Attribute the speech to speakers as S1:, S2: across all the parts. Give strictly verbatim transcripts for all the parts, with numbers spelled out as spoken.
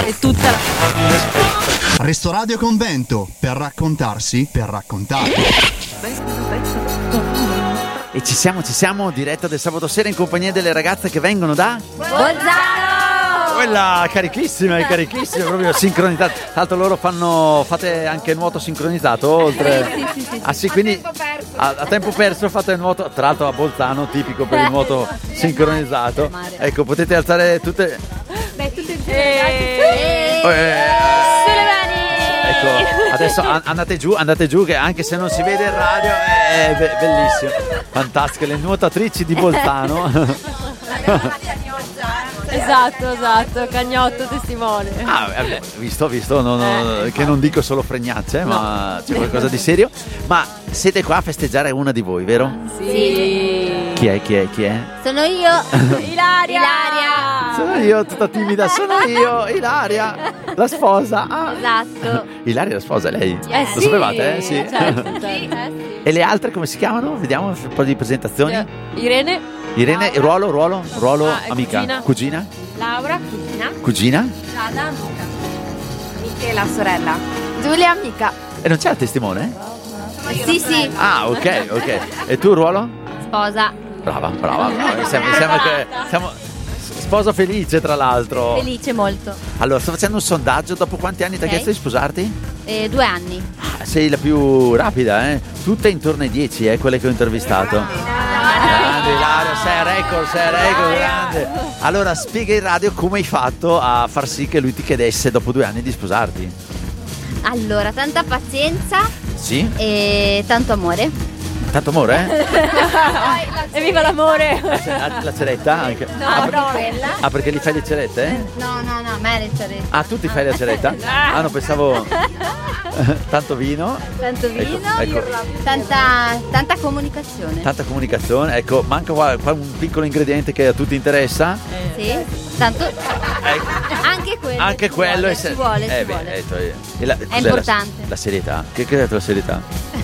S1: e tutta la...
S2: Resto Radio Convento, per raccontarsi, per raccontare.
S3: E ci siamo, ci siamo, diretta del sabato sera in compagnia delle ragazze che vengono da
S1: Bolzano!
S3: Quella carichissima, è carichissima, proprio sincronizzato. Tra l'altro loro fanno, fate anche nuoto sincronizzato oltre.
S1: Sì, sì, sì, sì.
S3: Ah sì, quindi a, a tempo perso fate nuoto, tra l'altro a Bolzano, tipico per il nuoto sincronizzato. Ecco, potete alzare tutte.
S1: Beh, tutte e
S3: Eh,
S1: sulle mani!
S3: Ecco, adesso an- andate giù, andate giù, che anche se non si vede in radio è be- bellissimo. Fantastiche, le nuotatrici di Bolzano.
S1: Esatto, esatto, Cagnotto testimone.
S3: Ah, vabbè, visto, visto, no, no, che non dico solo fregnacce, ma c'è qualcosa di serio. Ma siete qua a festeggiare una di voi, vero?
S1: Sì.
S3: Chi è, chi è, chi è?
S4: Sono io,
S1: Ilaria!
S4: Ilaria.
S3: Sono io, tutta timida, sono io, Ilaria, la sposa. Ah.
S4: Esatto.
S3: Ilaria la sposa, è lei?
S1: Eh
S3: Lo
S1: sì.
S3: sapevate, eh? Sì.
S1: Certo, certo.
S3: E le altre come si chiamano? Vediamo un po' di presentazioni.
S1: Irene,
S3: Irene, ruolo, ruolo, ruolo,
S1: Ah, è
S3: amica.
S1: cugina.
S3: Cugina?
S1: Laura, cugina,
S3: Cugina?
S1: Giada, amica, Michela, sorella.
S4: Giulia, amica.
S3: E non c'è il testimone?
S4: Sì, sì.
S3: Ah, ok, ok. E tu ruolo?
S4: Sposa.
S3: Brava, brava, brava. Mi sembra, mi sembra che siamo sposa felice, tra l'altro.
S4: Felice molto.
S3: Allora, sto facendo un sondaggio. Dopo quanti anni ti ha
S4: Ok.
S3: chiesto di sposarti?
S4: Eh, due anni.
S3: Ah, sei la più rapida, eh? Tutte intorno ai dieci, eh, quelle che ho intervistato. Grande Ilaria, sei a record, sei a record, grande. Allora, spiega in radio come hai fatto a far sì che lui ti chiedesse dopo due anni di sposarti.
S4: Allora, tanta pazienza
S3: Sì?
S4: e tanto amore.
S3: Tanto amore, eh?
S1: Evviva l'amore!
S3: La, la ceretta anche?
S4: No,
S3: ah, per-
S4: no, quella.
S3: ah, perché li fai le cerette? Eh?
S4: No, no, no, me le cerette.
S3: Ah, tu ti fai la ceretta? Ah, no, pensavo tanto vino.
S4: Tanto vino,
S3: Ecco, ecco.
S4: Tanta, tanta comunicazione.
S3: Tanta comunicazione. Ecco, manca qua, qua un piccolo ingrediente che a tutti interessa.
S4: Sì, tanto.
S3: Ecco.
S4: Anche quello.
S3: Anche
S4: ci
S3: quello
S4: vuole,
S3: è, se-
S4: ci vuole,
S3: eh,
S4: ci
S3: beh,
S4: vuole.
S3: eh, cioè, e la- cos'è
S4: importante.
S3: La, la serietà. Che, che hai detto la serietà?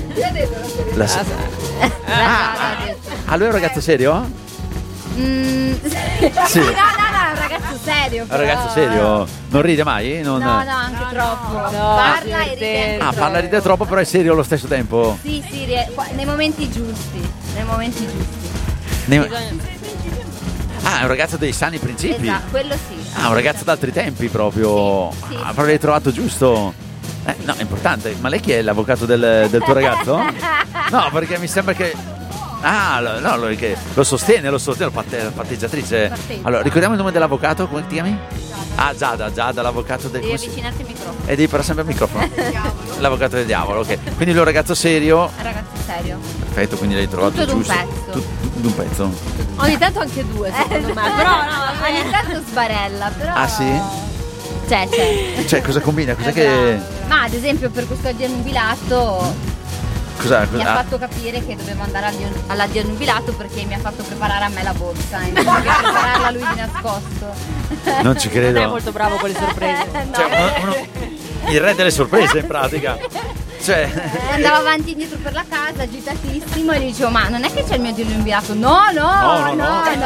S3: La se-
S4: Ah,
S3: ah, lui è un ragazzo serio?
S4: Mm, sì, no, no, no, è un ragazzo serio.
S3: È
S4: Però...
S3: un ragazzo serio? Non ride mai? Non...
S4: No, no, anche troppo.
S1: no,
S4: Parla e ride
S1: divertente.
S4: anche
S3: Ah,
S4: troppo.
S3: parla ride troppo, però è serio allo stesso tempo.
S4: Sì, sì, rie- qua- nei momenti giusti. Nei momenti giusti.
S3: Ne- Ah, è un ragazzo dei sani principi.
S4: Esatto, quello sì.
S3: Ah, un ragazzo d'altri tempi proprio.
S4: Sì, sì.
S3: Ah, però l'hai trovato giusto. Eh, no, è importante. Ma lei chi è l'avvocato del, del tuo ragazzo? No, perché mi sembra che. Ah, lo- no, lo, che lo sostiene, lo sostiene, lo patte- la patteggiatrice.
S4: Patteggia.
S3: Allora, ricordiamo il nome dell'avvocato, come ti chiami? Ah, Giada, Giada, l'avvocato del.
S4: Devi
S3: come si-
S4: avvicinarti al microfono.
S3: E devi parlare sempre al microfono. L'avvocato del diavolo, ok. Quindi lui è un ragazzo serio.
S4: È un ragazzo serio.
S3: Perfetto, quindi l'hai trovato
S4: Tutto d'un
S3: giusto.
S4: pezzo.
S3: Tut- tutto d'un pezzo.
S1: Ogni tanto anche due, secondo me. Però no,
S4: ogni tanto sbarella, però.
S3: Ah, sì?
S4: C'è, c'è.
S3: Cioè, cosa combina? Cos'è che.
S4: Ma ad esempio per questo addio annubilato
S3: Cosa?
S4: mi
S3: cosa-
S4: ha
S3: ah.
S4: fatto capire che dovevo andare all'addio, all'addio annubilato perché mi ha fatto preparare a me la borsa invece che prepararla lui di nascosto.
S3: Non ci credo.
S1: non è molto bravo con le sorprese.
S3: Cioè, uno- uno- il re delle sorprese in pratica. Cioè,
S4: Andavo avanti e indietro per la casa agitatissimo e gli dicevo ma non è che c'è il mio addio annubilato? No, no,
S3: No, no,
S4: no,
S3: no.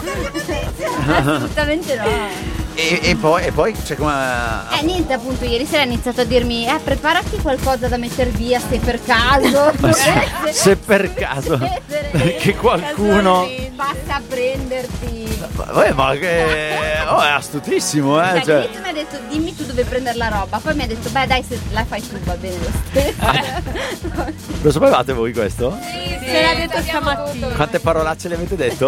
S4: no. Assolutamente no.
S3: e, e poi, e poi, cioè, come.
S4: Eh niente, appunto ieri sera ha iniziato a dirmi eh preparati qualcosa da mettere via se per caso.
S3: Se per caso che qualcuno.
S4: passa a prenderti.
S3: Vabbè, ma che. Oh, è astutissimo, eh.
S4: Cioè,
S3: Cioè,
S4: all'inizio mi ha detto dimmi tu dove prendere la roba, poi mi ha detto beh dai se la fai tu va bene lo stesso.
S3: lo sapevate voi questo?
S1: Se l'ha detto stamattina.
S3: Quante parolacce le avete detto?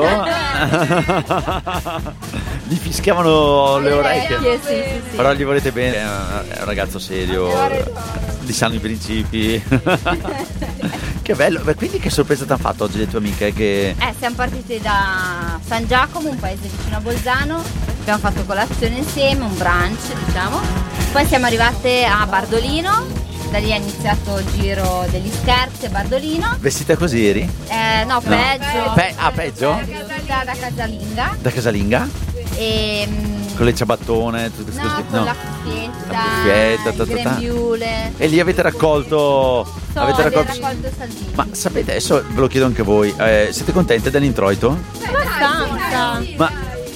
S3: Gli fischiavano le orecchie.
S1: Sì, sì, sì, sì.
S3: Però gli volete bene, è un ragazzo serio, di sani principi. Che bello. Beh, quindi che sorpresa ti hanno fatto oggi le tue amiche? Che.
S4: Eh siamo partiti da San Giacomo, un paese vicino a Bolzano, abbiamo fatto colazione insieme, un brunch diciamo, poi siamo arrivate a Bardolino, da lì è iniziato il giro degli scherzi a Bardolino.
S3: Vestita così ieri?
S4: Eh, no, peggio.
S3: Pe- ah, peggio?
S4: Vestita da casalinga.
S3: Da casalinga?
S4: E, mm,
S3: Con le ciabattone, tutte queste
S4: no,
S3: cose.
S4: con
S3: No.
S4: la cuffietta,
S3: La cuffietta,
S4: il
S3: ta, ta, ta.
S4: grembiule.
S3: E lì avete raccolto.
S4: So,
S3: avete
S4: abbiamo
S3: raccolto.
S4: raccolto Salvini.
S3: Ma sapete, adesso ve lo chiedo anche voi, eh, siete contente dell'introito?
S1: Abbastanza.
S3: Ma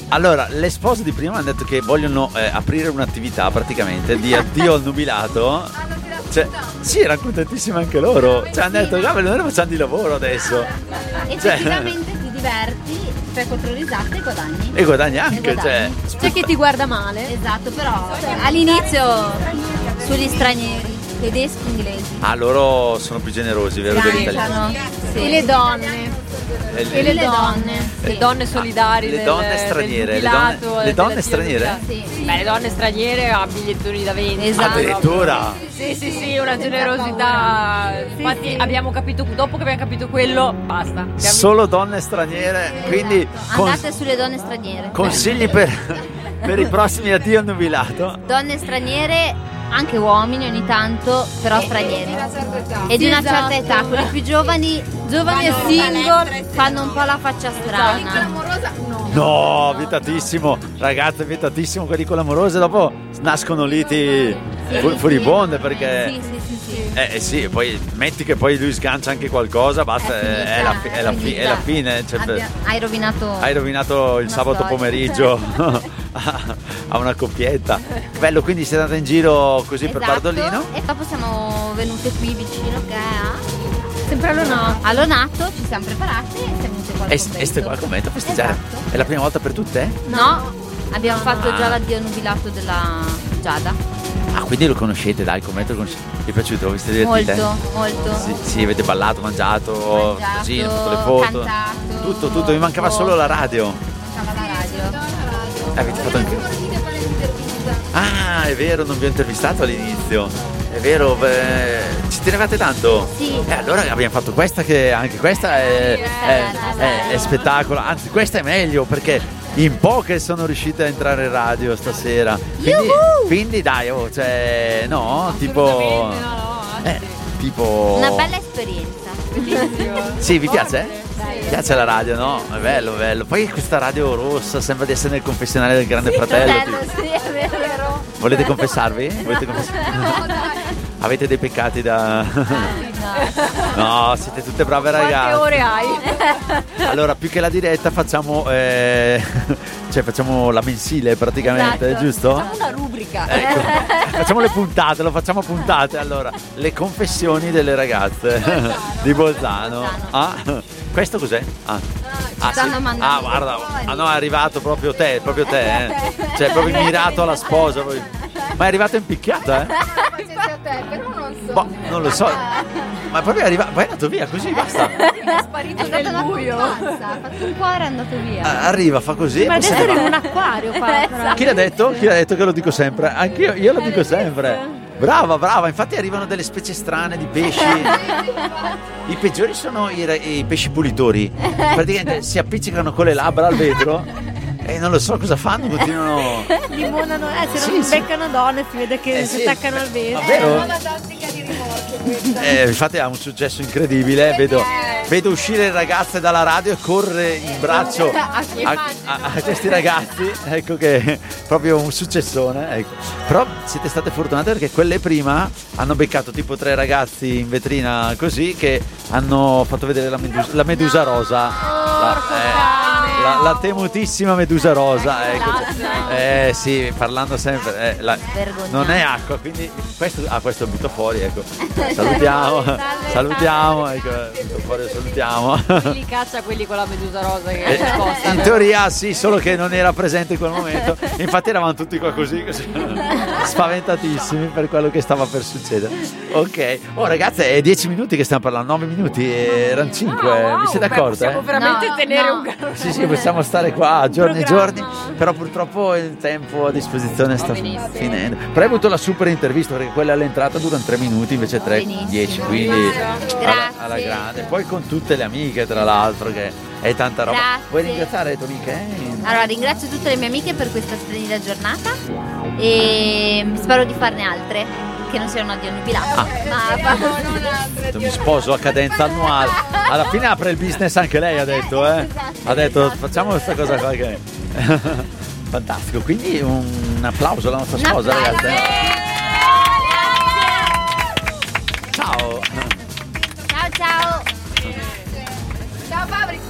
S3: Allora, le spose di prima hanno detto che vogliono eh, aprire un'attività praticamente di addio al nubilato. Cioè, sì, erano contentissime anche loro. Cioè, hanno detto, cavolo, noi facciamo di lavoro adesso.
S4: Effettivamente ti diverti, fai quattro risate e guadagni.
S3: E guadagni anche,
S4: E guadagni.
S3: cioè.
S1: C'è chi ti guarda male.
S4: Esatto, però all'inizio sugli stranieri, tedeschi, inglesi.
S3: Ah, loro sono più generosi, vero? Degli italiani.
S4: Ganciano. Sì.
S1: E le donne.
S3: E
S1: E le
S4: le
S1: donne.
S4: donne,
S1: Le
S4: sì.
S1: donne solidarie.
S3: le
S1: del-
S3: donne
S1: del
S3: straniere, le
S1: nubilato,
S3: donne- le
S1: del-
S3: donne
S1: del
S3: straniere?
S1: nubilato.
S4: Sì.
S1: Beh, le donne straniere a bigliettoni da vendita.
S4: Esatto.
S3: Addirittura.
S1: Sì, sì, sì, una generosità. Infatti
S4: sì.
S1: abbiamo capito, dopo che abbiamo capito quello, basta. Abbiamo-
S3: Solo donne straniere, quindi con-
S4: Andate sulle donne straniere.
S3: consigli per, per i prossimi addio al nubilato.
S4: Donne straniere, anche uomini ogni tanto, però stranieri. E di
S1: Sì,
S4: una certa
S1: esatto.
S4: età, quelli più giovani, giovani e single, fanno un po' la faccia strana.
S3: No, vietatissimo, ragazze, vietatissimo quelli con l'amorosa, dopo nascono liti fu- furibonde perché
S4: Sì, sì, sì, sì.
S3: eh, eh sì, poi metti che poi lui sgancia anche qualcosa, basta,
S4: È
S3: è,
S4: finita,
S3: è la, fi- è la fi- è la fine, cioè,
S4: Abbia- hai rovinato.
S3: hai rovinato il
S4: una
S3: sabato
S4: storia.
S3: pomeriggio a, a una coppietta. Bello, quindi siete andati in giro così per
S4: Esatto.
S3: Bardolino?
S4: E dopo siamo venute qui vicino che è a
S1: Sempre all'onato.
S4: a Lonato, ci siamo preparate e siamo venute qua al
S3: E,
S4: convento.
S3: e ste qua al convento a festeggiare.
S4: Esatto.
S3: È la prima volta per tutte?
S4: No, abbiamo fatto
S3: Ah.
S4: già l'addio nubilato della Giada.
S3: Ah, quindi lo conoscete, dai, il convento lo conoscete. Vi è piaciuto? Vi siete divertite?
S4: Molto, molto.
S3: Sì, sì, avete ballato, mangiato,
S4: Mangiato,
S3: così, fatto le foto.
S4: cantato,
S3: tutto, tutto, mi mancava
S4: foto.
S3: solo la radio.
S4: Mancava la radio.
S3: Eh, avete fatto anche. Ah, è vero, non vi ho intervistato all'inizio. È vero, beh, ci tenevate tanto?
S4: Sì.
S3: Eh, allora abbiamo fatto questa che anche questa è, è, è- è spettacolo. Anzi, questa è meglio perché in poche sono riuscite a entrare in radio stasera. Quindi,
S4: Yuhu!
S3: quindi dai, oh, cioè, no, tipo.
S1: Assolutamente, no, no, anzi.
S3: Eh, tipo.
S4: Una bella esperienza.
S1: Bellissimo.
S3: Sì, vi piace?
S1: Sì.
S3: Vi piace la radio, no? È bello, bello. Poi questa radio rossa sembra di essere nel confessionale del Grande Fratello.
S4: Fratello,
S3: tipo.
S4: sì, è vero.
S3: Volete confessarvi? Volete confessarvi? Avete dei peccati da. No, siete tutte brave
S1: Quante
S3: ragazze.
S1: ore hai?
S3: Allora, più che la diretta facciamo eh, cioè facciamo la mensile praticamente,
S1: Esatto.
S3: giusto?
S1: Facciamo una rubrica.
S3: Ecco, facciamo le puntate, lo facciamo a puntate. Allora, le confessioni delle ragazze di Bolzano. Ah, questo cos'è? Ah, ah,
S4: stanno mandando
S3: ah guarda,
S4: fuori.
S3: ah, no, è arrivato proprio te, proprio te, eh. Cioè, proprio mirato alla sposa. proprio. Ma è arrivata impicchiata, eh? Boh, non lo so. Ma proprio è arrivato. Poi è andato via così, basta.
S1: È sparito
S4: È stato
S1: nel
S4: una
S1: buio.
S4: comparsa, ha fatto un cuore e è andato via.
S3: Ah, Arriva, fa così.
S1: Ma
S3: e poi se
S1: adesso
S3: ne
S1: eri
S3: va.
S1: un acquario qua. però.
S3: Chi l'ha detto? Chi l'ha detto che lo dico sempre? Anch'io, io lo dico sempre. Brava, brava, infatti arrivano delle specie strane di pesci. I peggiori sono i, ra- i pesci pulitori. Praticamente si appiccicano con le labbra al vetro e non lo so cosa fanno, continuano.
S1: Limonano, eh, se
S3: Sì,
S1: non
S3: sì.
S1: beccano donne si vede che
S3: Eh,
S1: si
S3: sì.
S1: attaccano al vetro.
S3: Davvero? Eh, infatti ha un successo incredibile. Vedo, vedo uscire le ragazze dalla radio e correre in braccio a, a- a questi ragazzi. Ecco che è proprio un successone. Ecco. Però siete state fortunate perché quelle prima hanno beccato tipo tre ragazzi in vetrina così che hanno fatto vedere la medusa, la medusa rosa. La, eh, la- la temutissima medusa rosa. Ecco. Eh sì, parlando sempre. eh, la-
S4: Vergognato.
S3: non è acqua, quindi questo, ah, questo lo butto fuori, ecco. Salutiamo, salutiamo, ecco, butto fuori, salutiamo.
S1: Chi li caccia quelli con la medusa rosa che
S3: Eh,
S1: si sposta?
S3: in teoria sì, solo che non era presente in quel momento. Infatti eravamo tutti qua così, così spaventatissimi per quello che stava per succedere. Ok, oh ragazze, è dieci minuti che stiamo parlando, nove minuti, e erano cinque,
S1: Wow,
S3: vi siete
S1: beh,
S3: accorte?
S1: Possiamo
S3: eh?
S1: veramente
S4: No,
S1: tenere
S4: no.
S1: un caro.
S3: Sì, sì, possiamo stare qua giorni e giorni,
S1: Programma.
S3: però purtroppo il tempo a disposizione sta
S1: benissimo.
S3: finendo. Però hai avuto la super intervista perché quella all'entrata durano tre minuti invece tre,
S4: Benissimo.
S3: dieci, quindi
S4: Grazie.
S3: alla, alla grande. Poi con tutte le amiche, tra l'altro, che è tanta roba.
S4: Grazie.
S3: Vuoi ringraziare le tue amiche?
S4: Allora ringrazio tutte le mie amiche per questa splendida giornata e spero di farne altre che non siano addio nubilato.
S3: Ah.
S4: Ma
S3: Mi sposo a cadenza annuale. Alla fine apre il business anche lei, ha detto, eh? Ha detto facciamo questa cosa qua che. Fantastico, quindi un applauso alla nostra
S4: Un
S3: sposa,
S4: applauso.
S3: ragazze. Ciao.
S4: Ciao ciao.
S5: Ciao Fabri.